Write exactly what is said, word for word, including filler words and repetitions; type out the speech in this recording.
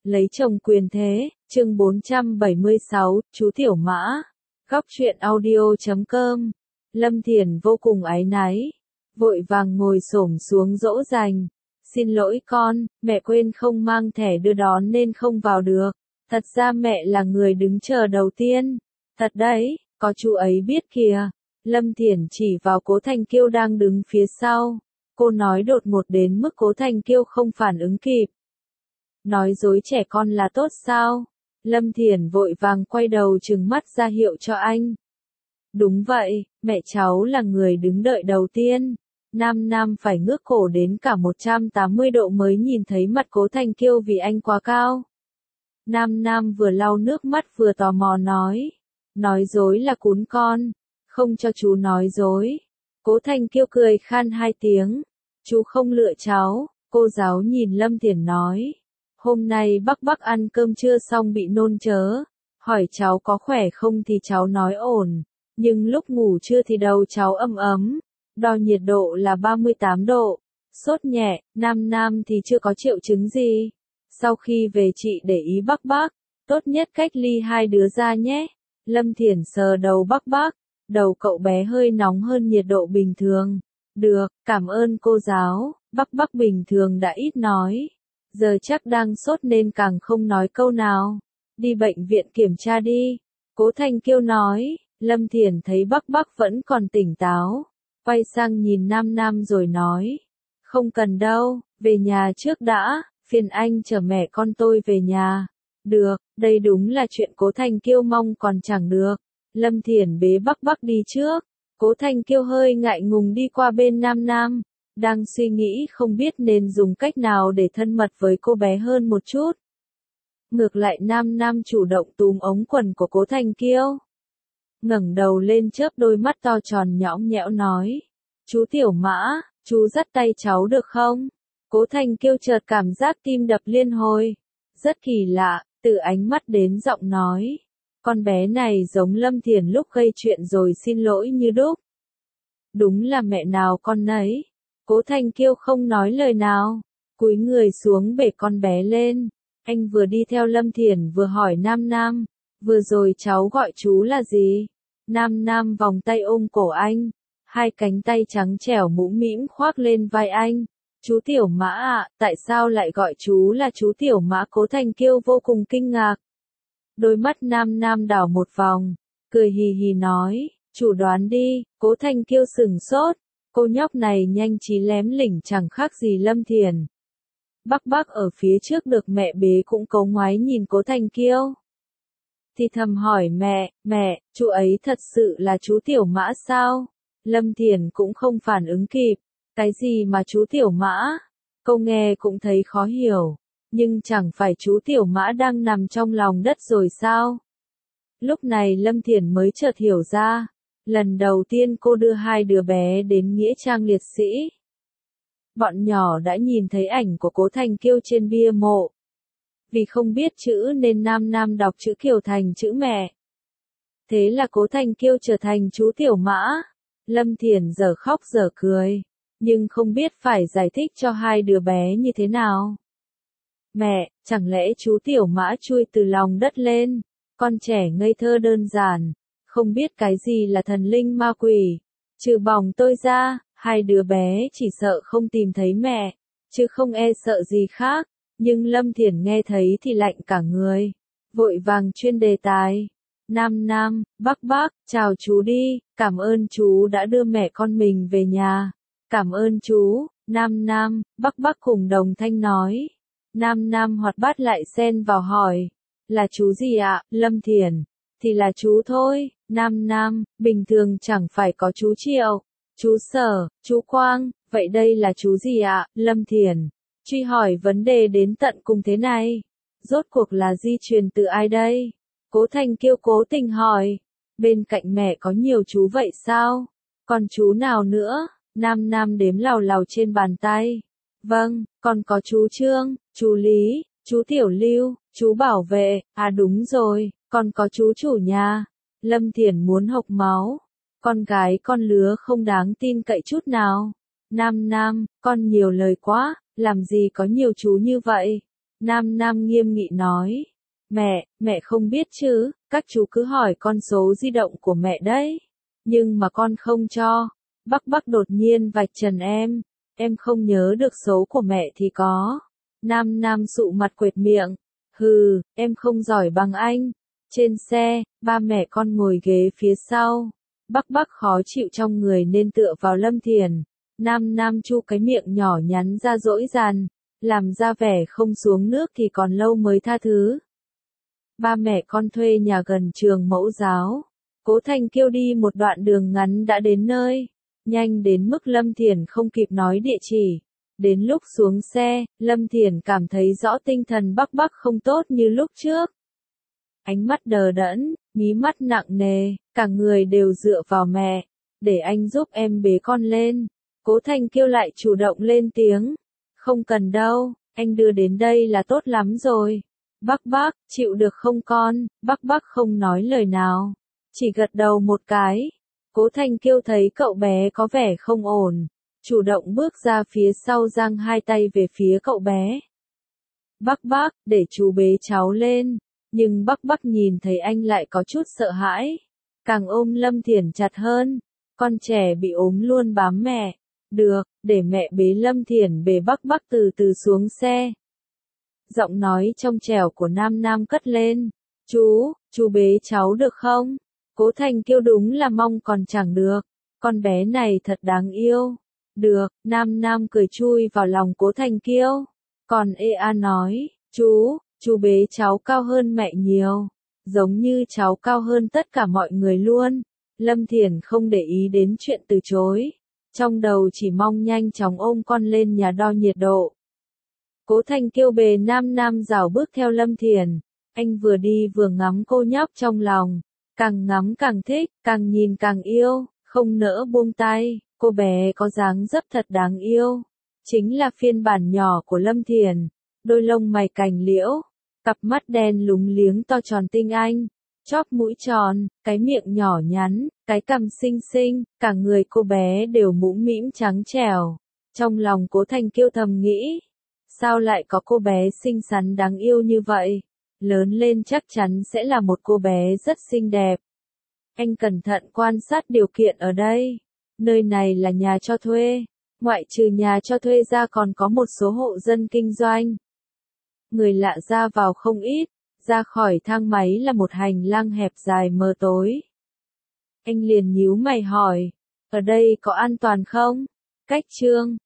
Lấy chồng quyền thế, chương bốn trăm bảy mươi sáu, chú Tiểu Mã. Góc truyện audio chấm com. Lâm Thiển vô cùng áy náy, vội vàng ngồi xổm xuống dỗ dành. Xin lỗi con, mẹ quên không mang thẻ đưa đón nên không vào được. Thật ra mẹ là người đứng chờ đầu tiên. Thật đấy, có chú ấy biết kìa. Lâm Thiển chỉ vào Cố Thành Kiêu đang đứng phía sau. Cô nói đột ngột đến mức Cố Thành Kiêu không phản ứng kịp. Nói dối trẻ con là tốt sao? Lâm Thiển vội vàng quay đầu trừng mắt ra hiệu cho anh. Đúng vậy, mẹ cháu là người đứng đợi đầu tiên. Nam Nam phải ngước cổ đến cả một trăm tám mươi độ mới nhìn thấy mặt Cố Thành Kiêu vì anh quá cao. Nam Nam vừa lau nước mắt vừa tò mò nói. Nói dối là cún con, không cho chú nói dối. Cố Thành Kiêu cười khan hai tiếng. Chú không lựa cháu, cô giáo nhìn Lâm Thiển nói. Hôm nay bác bác ăn cơm trưa xong bị nôn chớ. Hỏi cháu có khỏe không thì cháu nói ổn. Nhưng lúc ngủ trưa thì đầu cháu ấm ấm. Đo nhiệt độ là ba mươi tám độ. Sốt nhẹ, Nam Nam thì chưa có triệu chứng gì. Sau khi về chị để ý bác bác. Tốt nhất cách ly hai đứa ra nhé. Lâm Thiển sờ đầu bác bác. Đầu cậu bé hơi nóng hơn nhiệt độ bình thường. Được, cảm ơn cô giáo. Bác bác bình thường đã ít nói. Giờ chắc đang sốt nên càng không nói câu nào. Đi bệnh viện kiểm tra đi. Cố Thành Kiêu nói. Lâm Thiển thấy bác bác vẫn còn tỉnh táo. Quay sang nhìn Nam Nam rồi nói. Không cần đâu, về nhà trước đã. Phiền anh chở mẹ con tôi về nhà. Được, đây đúng là chuyện Cố Thành Kiêu mong còn chẳng được. Lâm Thiển bế bác bác đi trước. Cố Thành Kiêu hơi ngại ngùng đi qua bên Nam Nam. Đang suy nghĩ không biết nên dùng cách nào để thân mật với cô bé hơn một chút. Ngược lại Nam Nam chủ động túm ống quần của Cố Thành Kiêu. Ngẩng đầu lên chớp đôi mắt to tròn nhõng nhẽo nói. Chú Tiểu Mã, chú dắt tay cháu được không? Cố Thành Kiêu chợt cảm giác tim đập liên hồi. Rất kỳ lạ, từ ánh mắt đến giọng nói. Con bé này giống Lâm Thiển lúc gây chuyện rồi xin lỗi như đúc. Đúng là mẹ nào con nấy. Cố Thành Kiêu không nói lời nào, cúi người xuống bế con bé lên. Anh vừa đi theo Lâm Thiển vừa hỏi Nam Nam, vừa rồi cháu gọi chú là gì? Nam Nam vòng tay ôm cổ anh, hai cánh tay trắng trẻo mũm mĩm khoác lên vai anh. Chú Tiểu Mã ạ, tại sao lại gọi chú là chú Tiểu Mã? Cố Thành Kiêu vô cùng kinh ngạc. Đôi mắt Nam Nam đảo một vòng, cười hì hì nói, chủ đoán đi. Cố Thành Kiêu sừng sốt. Cô nhóc này nhanh trí lém lỉnh chẳng khác gì Lâm Thiển. Bác bác ở phía trước được mẹ bế cũng cấu ngoái nhìn Cố Thành Kiêu. Thì thầm hỏi mẹ, mẹ, chú ấy thật sự là chú Tiểu Mã sao? Lâm Thiển cũng không phản ứng kịp. Cái gì mà chú Tiểu Mã? Cô nghe cũng thấy khó hiểu. Nhưng chẳng phải chú Tiểu Mã đang nằm trong lòng đất rồi sao? Lúc này Lâm Thiển mới chợt hiểu ra. Lần đầu tiên cô đưa hai đứa bé đến nghĩa trang liệt sĩ. Bọn nhỏ đã nhìn thấy ảnh của Cố Thành Kiêu trên bia mộ. Vì không biết chữ nên Nam Nam đọc chữ Kiều thành chữ mẹ. Thế là Cố Thành Kiêu trở thành chú Tiểu Mã. Lâm Thiển giờ khóc giờ cười. Nhưng không biết phải giải thích cho hai đứa bé như thế nào. Mẹ, chẳng lẽ chú Tiểu Mã chui từ lòng đất lên? Con trẻ ngây thơ đơn giản. Không biết cái gì là thần linh ma quỷ. Trừ bỏng tôi ra, hai đứa bé chỉ sợ không tìm thấy mẹ, chứ không e sợ gì khác. Nhưng Lâm Thiển nghe thấy thì lạnh cả người. Vội vàng chuyên đề tài. Nam Nam, bác bác, chào chú đi, cảm ơn chú đã đưa mẹ con mình về nhà. Cảm ơn chú. Nam Nam, bác bác cùng đồng thanh nói. Nam Nam hoạt bát lại xen vào hỏi. Là chú gì ạ? Lâm Thiển. Thì là chú thôi. Nam Nam, bình thường chẳng phải có chú Triệu, chú Sở, chú Quang, vậy đây là chú gì ạ? Lâm Thiển truy hỏi vấn đề đến tận cùng thế này. Rốt cuộc là di truyền từ ai đây? Cố Thành Kiêu cố tình hỏi. Bên cạnh mẹ có nhiều chú vậy sao? Còn chú nào nữa? Nam Nam đếm lào lào trên bàn tay. Vâng, còn có chú Trương, chú Lý, chú Tiểu Lưu, chú Bảo Vệ, à đúng rồi, còn có chú chủ nhà. Lâm Thiển muốn hộc máu. Con gái con lứa không đáng tin cậy chút nào. Nam Nam, con nhiều lời quá, làm gì có nhiều chú như vậy. Nam Nam nghiêm nghị nói. Mẹ, mẹ không biết chứ, các chú cứ hỏi con số di động của mẹ đấy. Nhưng mà con không cho. Bắc Bắc đột nhiên vạch trần em. Em không nhớ được số của mẹ thì có. Nam Nam sụ mặt quệt miệng. Hừ, em không giỏi bằng anh. Trên xe, ba mẹ con ngồi ghế phía sau. Bắc Bắc khó chịu trong người nên tựa vào Lâm Thiền. Nam Nam chu cái miệng nhỏ nhắn ra dỗi dàn. Làm ra vẻ không xuống nước thì còn lâu mới tha thứ. Ba mẹ con thuê nhà gần trường mẫu giáo. Cố Thành kêu đi một đoạn đường ngắn đã đến nơi. Nhanh đến mức Lâm Thiền không kịp nói địa chỉ. Đến lúc xuống xe, Lâm Thiền cảm thấy rõ tinh thần Bắc Bắc không tốt như lúc trước. Ánh mắt đờ đẫn, mí mắt nặng nề, cả người đều dựa vào mẹ. Để anh giúp em bế con lên. Cố Thành kêu lại chủ động lên tiếng. Không cần đâu, anh đưa đến đây là tốt lắm rồi. Bắc Bắc, chịu được không con? Bắc Bắc không nói lời nào. Chỉ gật đầu một cái. Cố Thành kêu thấy cậu bé có vẻ không ổn. Chủ động bước ra phía sau giang hai tay về phía cậu bé. Bắc Bắc, để chú bế cháu lên. Nhưng Bắc Bắc nhìn thấy anh lại có chút sợ hãi. Càng ôm Lâm Thiền chặt hơn. Con trẻ bị ốm luôn bám mẹ. Được, để mẹ bế Lâm Thiền bế Bắc Bắc từ từ xuống xe. Giọng nói trong trẻo của Nam Nam cất lên. Chú, chú bế cháu được không? Cố Thành kêu đúng là mong còn chẳng được. Con bé này thật đáng yêu. Được, Nam Nam cười chui vào lòng Cố Thành kêu. Còn ê a nói, chú, chú bế cháu cao hơn mẹ nhiều. Giống như cháu cao hơn tất cả mọi người luôn. Lâm Thiền không để ý đến chuyện từ chối. Trong đầu chỉ mong nhanh chóng ôm con lên nhà đo nhiệt độ. Cố Thành kêu bề Nam Nam rảo bước theo Lâm Thiền. Anh vừa đi vừa ngắm cô nhóc trong lòng. Càng ngắm càng thích, càng nhìn càng yêu, không nỡ buông tay. Cô bé có dáng dấp thật đáng yêu. Chính là phiên bản nhỏ của Lâm Thiền. Đôi lông mày cành liễu, cặp mắt đen lúng liếng to tròn tinh anh. Chóp mũi tròn, cái miệng nhỏ nhắn, cái cằm xinh xinh, cả người cô bé đều mũm mĩm trắng trẻo. Trong lòng Cố Thành kêu thầm nghĩ, sao lại có cô bé xinh xắn đáng yêu như vậy? Lớn lên chắc chắn sẽ là một cô bé rất xinh đẹp. Anh cẩn thận quan sát điều kiện ở đây. Nơi này là nhà cho thuê. Ngoại trừ nhà cho thuê ra còn có một số hộ dân kinh doanh. Người lạ ra vào không ít. Ra khỏi thang máy là một hành lang hẹp dài mờ tối. Anh liền nhíu mày hỏi, ở đây có an toàn không? Cách Trương,